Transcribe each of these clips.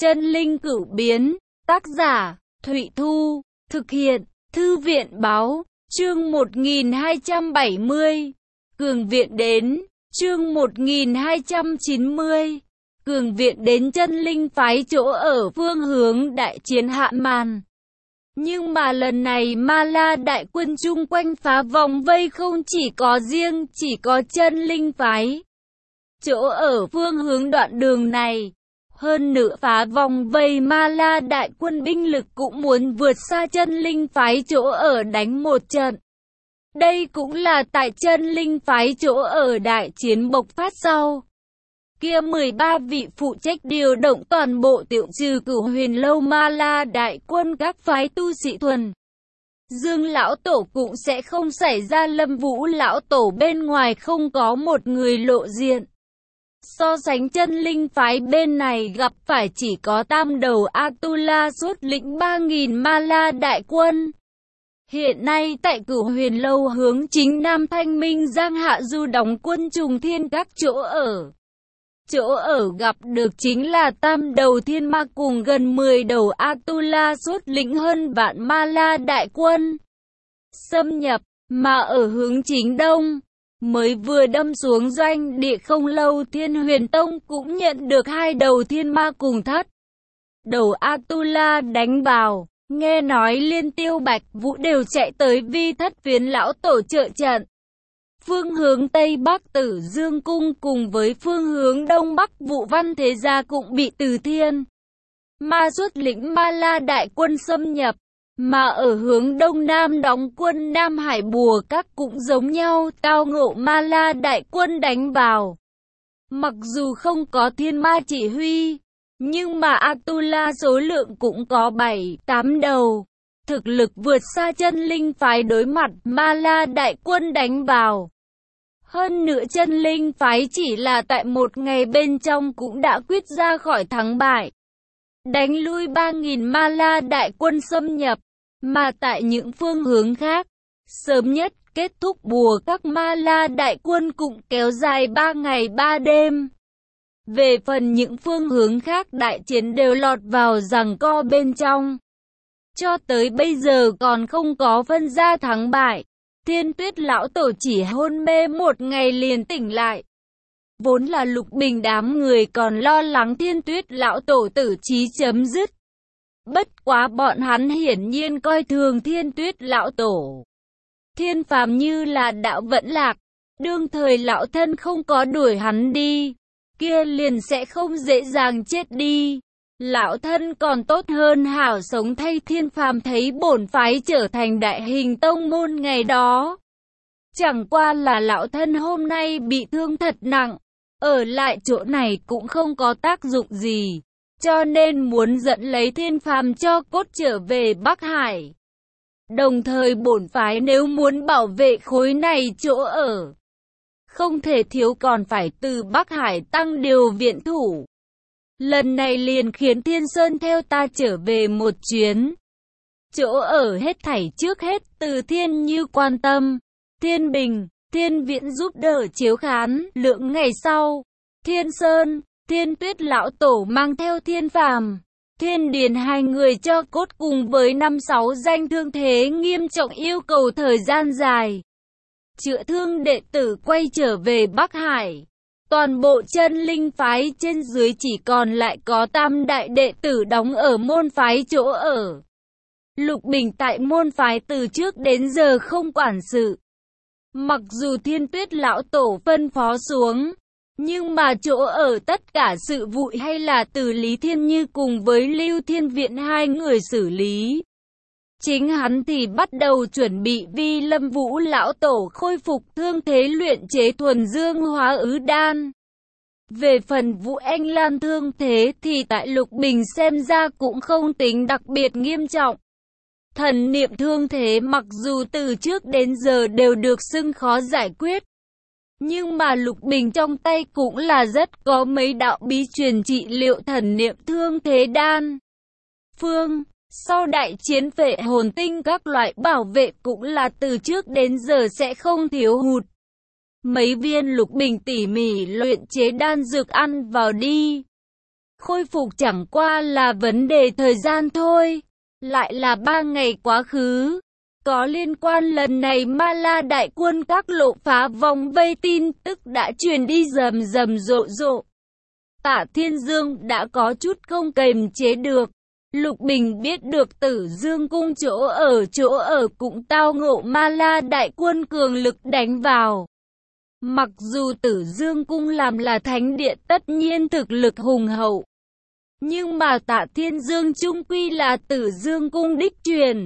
Chân linh cửu biến, tác giả, Thụy Thu, thực hiện, Thư viện báo, chương 1270, Cường viện đến, chương 1290, Cường viện đến chân linh phái chỗ ở phương hướng đại chiến hạ màn. Nhưng mà lần này Ma La đại quân chung quanh phá vòng vây không chỉ có chân linh phái chỗ ở phương hướng đoạn đường này. Hơn nữa phá vòng vây Ma La đại quân binh lực cũng muốn vượt xa chân linh phái chỗ ở đánh một trận. Đây cũng là tại chân linh phái chỗ ở đại chiến bộc phát sau. Kia 13 vị phụ trách điều động toàn bộ tiểu trừ Cửu Huyền Lâu Ma La đại quân các phái tu sĩ thuần Dương lão tổ cũng sẽ không xảy ra Lâm Vũ lão tổ bên ngoài không có một người lộ diện. So sánh chân linh phái bên này gặp phải chỉ có tam đầu Atula xuất lĩnh 3.000 Ma La đại quân. Hiện nay tại Cửu Huyền Lâu hướng chính Nam Thanh Minh Giang Hạ Du đóng quân trùng thiên các chỗ ở. Chỗ ở gặp được chính là tam đầu thiên ma cùng gần 10 đầu Atula xuất lĩnh hơn vạn Ma La đại quân xâm nhập, mà ở hướng chính đông. Mới vừa đâm xuống doanh địa không lâu Thiên Huyền Tông cũng nhận được 2 đầu thiên ma cùng thất đầu Atula đánh vào. Nghe nói Liên Tiêu Bạch Vũ đều chạy tới Vi Thất Phiến lão tổ trợ trận. Phương hướng Tây Bắc Tử Dương Cung cùng với phương hướng Đông Bắc Vũ Văn Thế Gia cũng bị Từ Thiên Ma xuất lĩnh Ma La đại quân xâm nhập. Mà ở hướng Đông Nam đóng quân Nam Hải Bùa Các cũng giống nhau, tao ngộ Ma La đại quân đánh vào. Mặc dù không có thiên ma chỉ huy, nhưng mà Atula số lượng cũng có 7-8 đầu. Thực lực vượt xa chân linh phái đối mặt Ma La đại quân đánh vào. Hơn nữa chân linh phái chỉ là tại một ngày bên trong cũng đã quyết ra khỏi thắng bại. Đánh lui 3.000 Ma La đại quân xâm nhập, mà tại những phương hướng khác, sớm nhất kết thúc Bùa Các Ma La đại quân cũng kéo dài 3 ngày 3 đêm. Về phần những phương hướng khác đại chiến đều lọt vào giằng co bên trong. Cho tới bây giờ còn không có phân ra thắng bại. Thiên Tuyết lão tổ chỉ hôn mê một ngày liền tỉnh lại. Vốn là Lục Bình đám người còn lo lắng Thiên Tuyết lão tổ tử trí chấm dứt. Bất quá bọn hắn hiển nhiên coi thường Thiên Tuyết lão tổ. Thiên phàm như là đạo vẫn lạc, đương thời lão thân không có đuổi hắn đi, kia liền sẽ không dễ dàng chết đi. Lão thân còn tốt hơn hảo sống thay thiên phàm thấy bổn phái trở thành đại hình tông môn ngày đó. Chẳng qua là lão thân hôm nay bị thương thật nặng, ở lại chỗ này cũng không có tác dụng gì, cho nên muốn dẫn lấy thiên phàm cho cốt trở về Bắc Hải. Đồng thời bổn phái nếu muốn bảo vệ khối này chỗ ở, không thể thiếu còn phải từ Bắc Hải tăng điều viện thủ. Lần này liền khiến Thiên Sơn theo ta trở về một chuyến. Chỗ ở hết thảy trước hết từ Thiên Như quan tâm, Thiên Bình, Thiên Viễn giúp đỡ chiếu khán. Lượng ngày sau, Thiên Sơn, Thiên Tuyết lão tổ mang theo Thiên Phàm, Thiên Điền hai người cho cốt cùng với 5-6 danh thương thế nghiêm trọng yêu cầu thời gian dài chữa thương đệ tử quay trở về Bắc Hải. Toàn bộ chân linh phái trên dưới chỉ còn lại có tam đại đệ tử đóng ở môn phái chỗ ở. Lục Bình tại môn phái từ trước đến giờ không quản sự. Mặc dù Thiên Tuyết lão tổ phân phó xuống, nhưng mà chỗ ở tất cả sự vụ hay là từ Lý Thiên Như cùng với Lưu Thiên Viện hai người xử lý. Chính hắn thì bắt đầu chuẩn bị vì Lâm Vũ lão tổ khôi phục thương thế luyện chế thuần dương hóa ứ đan. Về phần Vũ Anh Lan thương thế thì tại Lục Bình xem ra cũng không tính đặc biệt nghiêm trọng. Thần niệm thương thế mặc dù từ trước đến giờ đều được xưng khó giải quyết, nhưng mà Lục Bình trong tay cũng là rất có mấy đạo bí truyền trị liệu thần niệm thương thế đan. Sau đại chiến Phệ Hồn Tinh các loại bảo vệ cũng là từ trước đến giờ sẽ không thiếu hụt. Mấy viên Lục Bình tỉ mỉ luyện chế đan dược ăn vào đi, khôi phục chẳng qua là vấn đề thời gian thôi. Lại là 3 ngày quá khứ. Có liên quan lần này Ma La đại quân các lộ phá vòng vây tin tức đã truyền đi rầm rầm rộ rộ. Tạ Thiên Dương đã có chút không kềm chế được. Lục Bình biết được Tử Dương cung chỗ ở cũng tao ngộ Ma La đại quân cường lực đánh vào. Mặc dù Tử Dương cung làm là thánh địa tất nhiên thực lực hùng hậu, nhưng mà Tạ Thiên Dương chung quy là Tử Dương cung đích truyền.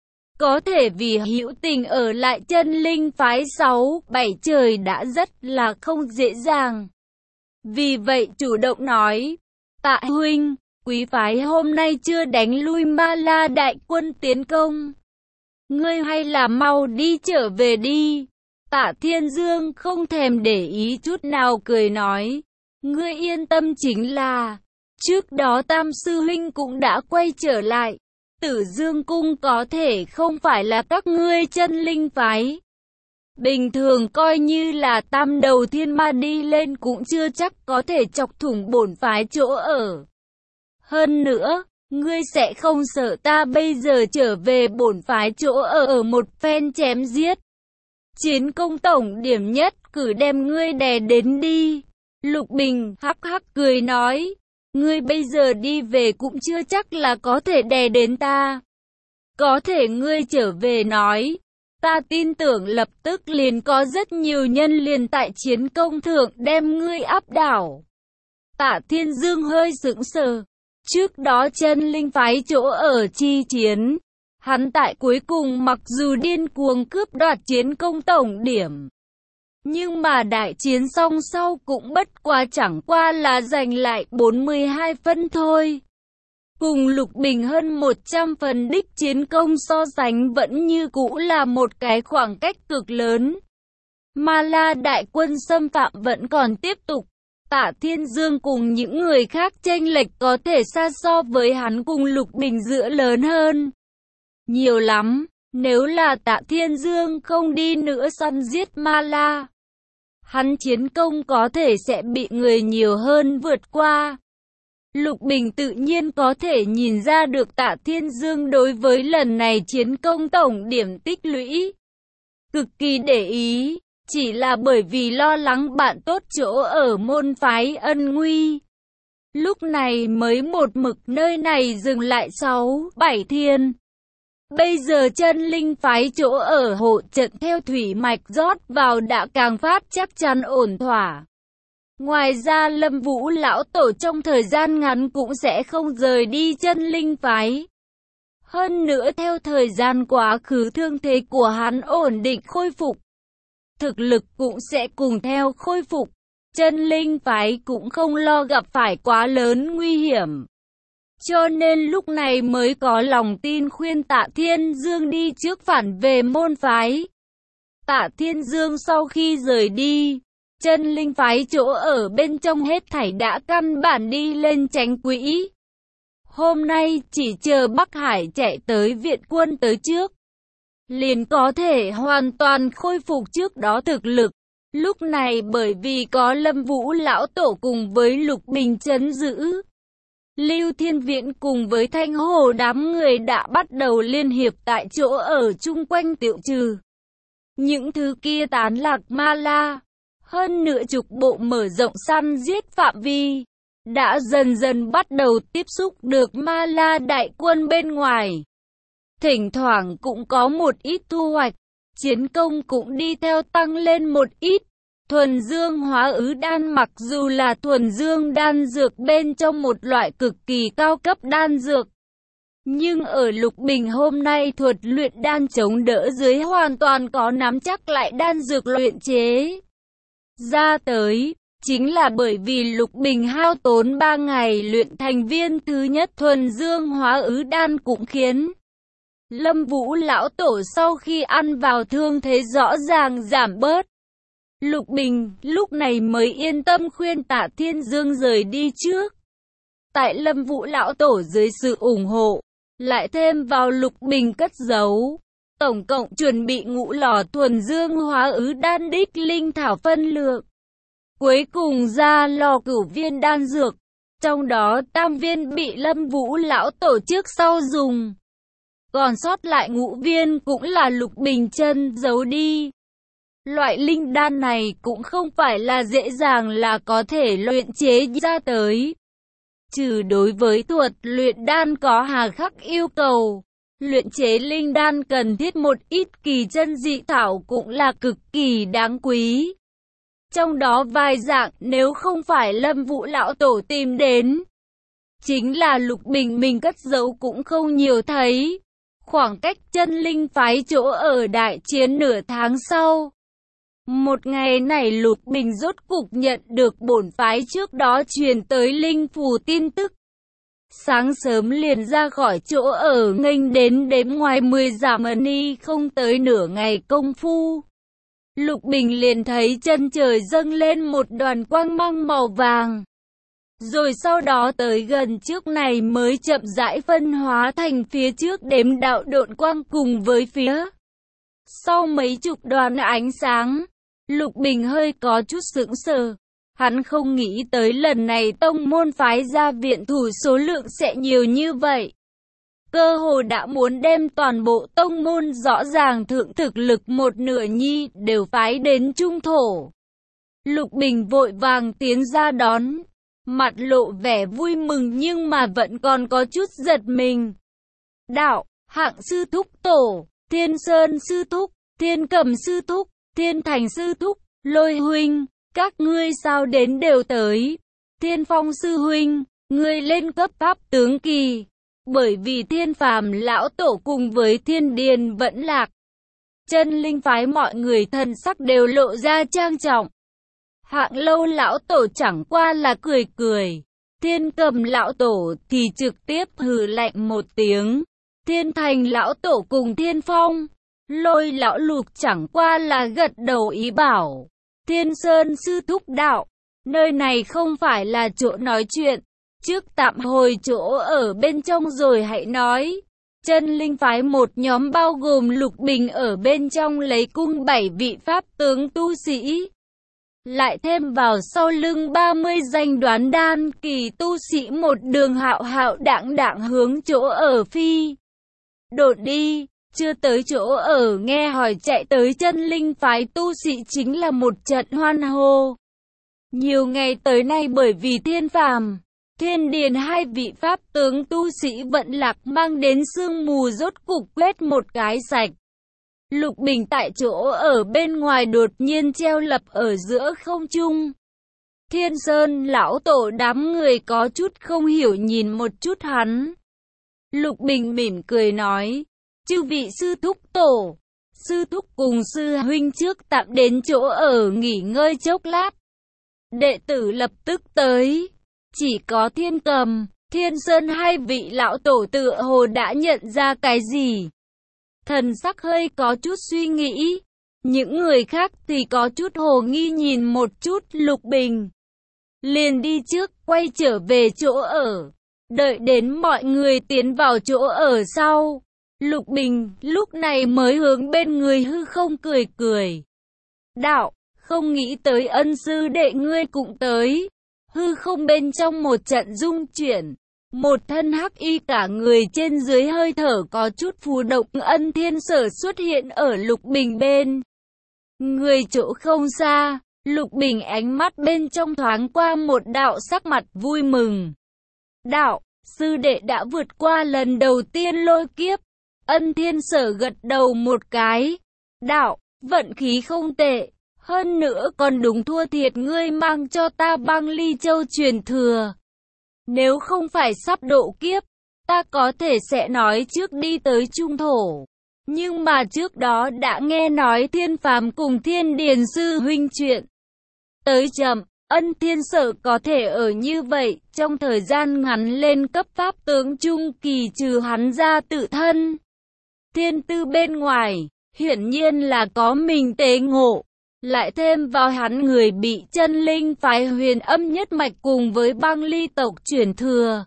Có thể vì hữu tình ở lại chân linh phái 6-7 trời đã rất là không dễ dàng. Vì vậy chủ động nói, Tạ huynh, quý phái hôm nay chưa đánh lui Ma La đại quân tiến công. Ngươi hay là mau đi trở về đi. Tạ Thiên Dương không thèm để ý chút nào cười nói, ngươi yên tâm, chính là trước đó Tam sư huynh cũng đã quay trở lại. Tử Dương cung có thể không phải là các ngươi chân linh phái. Bình thường coi như là tam đầu thiên ma đi lên cũng chưa chắc có thể chọc thủng bổn phái chỗ ở. Hơn nữa, ngươi sẽ không sợ ta bây giờ trở về bổn phái chỗ ở một phen chém giết. Chiến công tổng điểm nhất cử đem ngươi đè đến đi. Lục Bình hắc hắc cười nói, ngươi bây giờ đi về cũng chưa chắc là có thể đè đến ta. Có thể ngươi trở về nói, ta tin tưởng lập tức liền có rất nhiều nhân liền tại chiến công thượng đem ngươi áp đảo. Tạ Thiên Dương hơi sững sờ. Trước đó chân linh phái chỗ ở chi chiến, hắn tại cuối cùng mặc dù điên cuồng cướp đoạt chiến công tổng điểm, nhưng mà đại chiến xong sau cũng bất quá chẳng qua là giành lại 42 phân thôi. Cùng Lục Bình hơn 100 phần đích chiến công so sánh vẫn như cũ là một cái khoảng cách cực lớn. Ma La đại quân xâm phạm vẫn còn tiếp tục. Tạ Thiên Dương cùng những người khác chênh lệch có thể xa so với hắn cùng Lục Bình giữa lớn hơn nhiều lắm. Nếu là Tạ Thiên Dương không đi nữa săn giết Ma La, hắn chiến công có thể sẽ bị người nhiều hơn vượt qua. Lục Bình tự nhiên có thể nhìn ra được Tạ Thiên Dương đối với lần này chiến công tổng điểm tích lũy cực kỳ để ý, chỉ là bởi vì lo lắng bạn tốt chỗ ở môn phái ân nguy. Lúc này mới một mực nơi này dừng lại 6-7 thiên. Bây giờ chân linh phái chỗ ở hộ trận theo thủy mạch rót vào đã càng phát chắc chắn ổn thỏa. Ngoài ra Lâm Vũ lão tổ trong thời gian ngắn cũng sẽ không rời đi chân linh phái. Hơn nữa theo thời gian quá khứ thương thế của hắn ổn định khôi phục, thực lực cũng sẽ cùng theo khôi phục. Chân linh phái cũng không lo gặp phải quá lớn nguy hiểm. Cho nên lúc này mới có lòng tin khuyên Tạ Thiên Dương đi trước phản về môn phái. Tạ Thiên Dương sau khi rời đi, chân linh phái chỗ ở bên trong hết thảy đã căn bản đi lên tránh quỹ. Hôm nay chỉ chờ Bắc Hải chạy tới viện quân tới trước, liền có thể hoàn toàn khôi phục trước đó thực lực. Lúc này bởi vì có Lâm Vũ lão tổ cùng với Lục Bình trấn giữ, Lưu Thiên Viễn cùng với Thanh Hồ đám người đã bắt đầu liên hiệp tại chỗ ở chung quanh tiêu trừ những thứ kia tán lạc Ma La. Hơn nửa chục bộ mở rộng săn giết phạm vi, đã dần dần bắt đầu tiếp xúc được Ma La đại quân bên ngoài. Thỉnh thoảng cũng có một ít thu hoạch, chiến công cũng đi theo tăng lên một ít. Thuần dương hóa ứ đan mặc dù là thuần dương đan dược bên trong một loại cực kỳ cao cấp đan dược, nhưng ở Lục Bình hôm nay thuật luyện đan chống đỡ dưới hoàn toàn có nắm chắc lại đan dược luyện chế ra tới. Chính là bởi vì Lục Bình hao tốn 3 ngày luyện thành viên thứ nhất thuần dương hóa ứ đan cũng khiến Lâm Vũ lão tổ sau khi ăn vào thương thế rõ ràng giảm bớt. Lục Bình lúc này mới yên tâm khuyên Tạ Thiên Dương rời đi trước. Tại Lâm Vũ lão tổ dưới sự ủng hộ, lại thêm vào Lục Bình cất giấu, tổng cộng chuẩn bị ngũ lò thuần dương hóa ứ đan đích linh thảo phân lượng. Cuối cùng ra lò cửu viên đan dược. Trong đó tam viên bị Lâm Vũ lão tổ trước sau dùng. Còn sót lại ngũ viên cũng là Lục Bình chân giấu đi. Loại linh đan này cũng không phải là dễ dàng là có thể luyện chế ra tới. Trừ đối với thuật luyện đan có hà khắc yêu cầu, luyện chế linh đan cần thiết một ít kỳ chân dị thảo cũng là cực kỳ đáng quý. Trong đó vài dạng nếu không phải Lâm Vũ lão tổ tìm đến, chính là Lục Bình mình cất giấu cũng không nhiều thấy. Khoảng cách chân linh phái chỗ ở đại chiến nửa tháng sau. Một ngày này Lục Bình rốt cục nhận được bổn phái trước đó truyền tới linh phù tin tức. Sáng sớm liền ra khỏi chỗ ở nghênh đến đếm ngoài 10 dặm đi không tới nửa ngày công phu. Lục Bình liền thấy chân trời dâng lên một đoàn quang mang màu vàng. Rồi sau đó tới gần trước này mới chậm rãi phân hóa thành phía trước đếm đạo độn quang cùng với phía sau mấy chục đoàn ánh sáng. Lục Bình hơi có chút sững sờ. Hắn không nghĩ tới lần này tông môn phái ra viện thủ số lượng sẽ nhiều như vậy. Cơ hồ đã muốn đem toàn bộ tông môn rõ ràng thượng thực lực một nửa nhi đều phái đến trung thổ. Lục Bình vội vàng tiến ra đón, mặt lộ vẻ vui mừng nhưng mà vẫn còn có chút giật mình. Đạo, Hạng sư thúc tổ, Thiên Sơn sư thúc, Thiên Cầm sư thúc, Thiên Thành sư thúc, Lôi huynh, các ngươi sao đến đều tới. Thiên Phong sư huynh, ngươi lên cấp pháp tướng kỳ. Bởi vì Thiên Phàm lão tổ cùng với Thiên Điền vẫn lạc. Chân linh phái mọi người thân sắc đều lộ ra trang trọng. Hạng Lâu lão tổ chẳng qua là cười cười. Thiên Cầm lão tổ thì trực tiếp hừ lạnh một tiếng. Thiên Thành lão tổ cùng Thiên Phong, Lôi lão Lục chẳng qua là gật đầu ý bảo. Thiên Sơn sư thúc đạo, nơi này không phải là chỗ nói chuyện. Trước tạm hồi chỗ ở bên trong rồi hãy nói. Chân linh phái một nhóm bao gồm Lục Bình ở bên trong lấy cung 7 vị pháp tướng tu sĩ. Lại thêm vào sau lưng 30 danh đoán đan kỳ tu sĩ một đường hạo hạo đãng đãng hướng chỗ ở phi. Đột đi, chưa tới chỗ ở nghe hỏi chạy tới chân linh phái tu sĩ chính là một trận hoan hô. Nhiều ngày tới nay bởi vì Thiên Phàm, Thiên Điền hai vị pháp tướng tu sĩ vận lạc mang đến sương mù rốt cục quét một cái sạch. Lục Bình tại chỗ ở bên ngoài đột nhiên treo lập ở giữa không trung. Thiên Sơn lão tổ đám người có chút không hiểu nhìn một chút hắn. Lục Bình mỉm cười nói, chư vị sư thúc tổ, sư thúc cùng sư huynh trước tạm đến chỗ ở nghỉ ngơi chốc lát. Đệ tử lập tức tới. Chỉ có Thiên Cầm, Thiên Sơn hai vị lão tổ tựa hồ đã nhận ra cái gì. Thần sắc hơi có chút suy nghĩ. Những người khác thì có chút hồ nghi nhìn một chút Lục Bình. Liền đi trước quay trở về chỗ ở. Đợi đến mọi người tiến vào chỗ ở sau. Lục Bình lúc này mới hướng bên người hư không cười cười. Đạo, không nghĩ tới ân sư đệ ngươi cũng tới. Hư không bên trong một trận rung chuyển. Một thân hắc y cả người trên dưới hơi thở có chút phù động Ân Thiên Sở xuất hiện ở Lục Bình bên. Người chỗ không xa, Lục Bình ánh mắt bên trong thoáng qua một đạo sắc mặt vui mừng. Đạo, sư đệ đã vượt qua lần đầu tiên lôi kiếp. Ân Thiên Sở gật đầu một cái. Đạo, vận khí không tệ. Hơn nữa còn đúng thua thiệt ngươi mang cho ta Băng Ly Châu truyền thừa. Nếu không phải sắp độ kiếp, ta có thể sẽ nói trước đi tới trung thổ. Nhưng mà trước đó đã nghe nói Thiên Phàm cùng Thiên Điền sư huynh chuyện. Tới chậm, Ân Thiên Sở có thể ở như vậy, trong thời gian ngắn lên cấp pháp tướng trung kỳ trừ hắn ra tự thân. Thiên tư bên ngoài, hiển nhiên là có mình tế ngộ. Lại thêm vào hắn người bị chân linh phái Huyền Âm nhất mạch cùng với Băng Ly tộc chuyển thừa.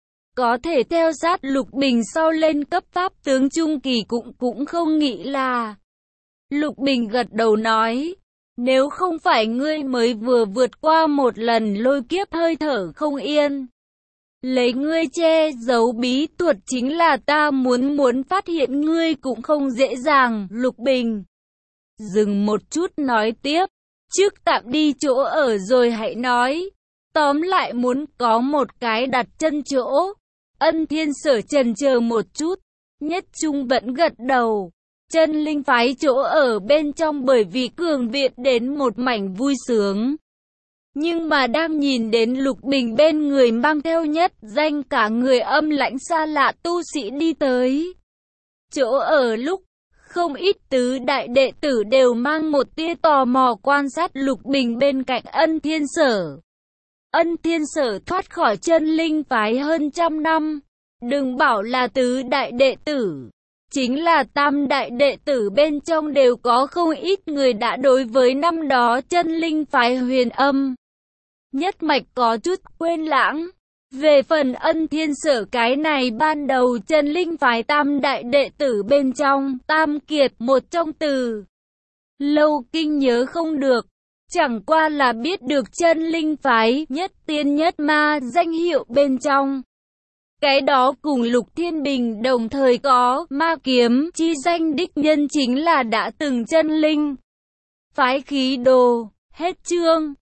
Có thể theo sát Lục Bình sau lên cấp pháp tướng trung kỳ cũng không nghĩ là. Lục Bình gật đầu nói, nếu không phải ngươi mới vừa vượt qua một lần lôi kiếp hơi thở không yên, lấy ngươi che giấu bí thuật chính là ta muốn phát hiện ngươi cũng không dễ dàng. Lục Bình dừng một chút nói tiếp, trước tạm đi chỗ ở rồi hãy nói. Tóm lại muốn có một cái đặt chân chỗ. Ân Thiên Sở chần chờ một chút, Nhất Trung vẫn gật đầu. Chân linh phái chỗ ở bên trong bởi vì cường viện đến một mảnh vui sướng. Nhưng mà đang nhìn đến Lục Bình bên người mang theo nhất danh cả người âm lãnh xa lạ tu sĩ đi tới. Chỗ ở lúc, không ít tứ đại đệ tử đều mang một tia tò mò quan sát Lục Bình bên cạnh Ân Thiên Sở. Ân Thiên Sở thoát khỏi chân linh phái hơn 100 năm. Đừng bảo là tứ đại đệ tử. Chính là tam đại đệ tử bên trong đều có không ít người đã đối với năm đó chân linh phái Huyền Âm nhất mạch có chút quên lãng. Về phần Ân Thiên Sở cái này ban đầu chân linh phái tam đại đệ tử bên trong, tam kiệt một trong từ lâu kinh nhớ không được. Chẳng qua là biết được chân linh phái nhất tiên nhất ma danh hiệu bên trong. Cái đó cùng Lục Thiên Bình đồng thời có ma kiếm chi danh đích nhân chính là đã từng chân linh phái khí đồ. Hết chương.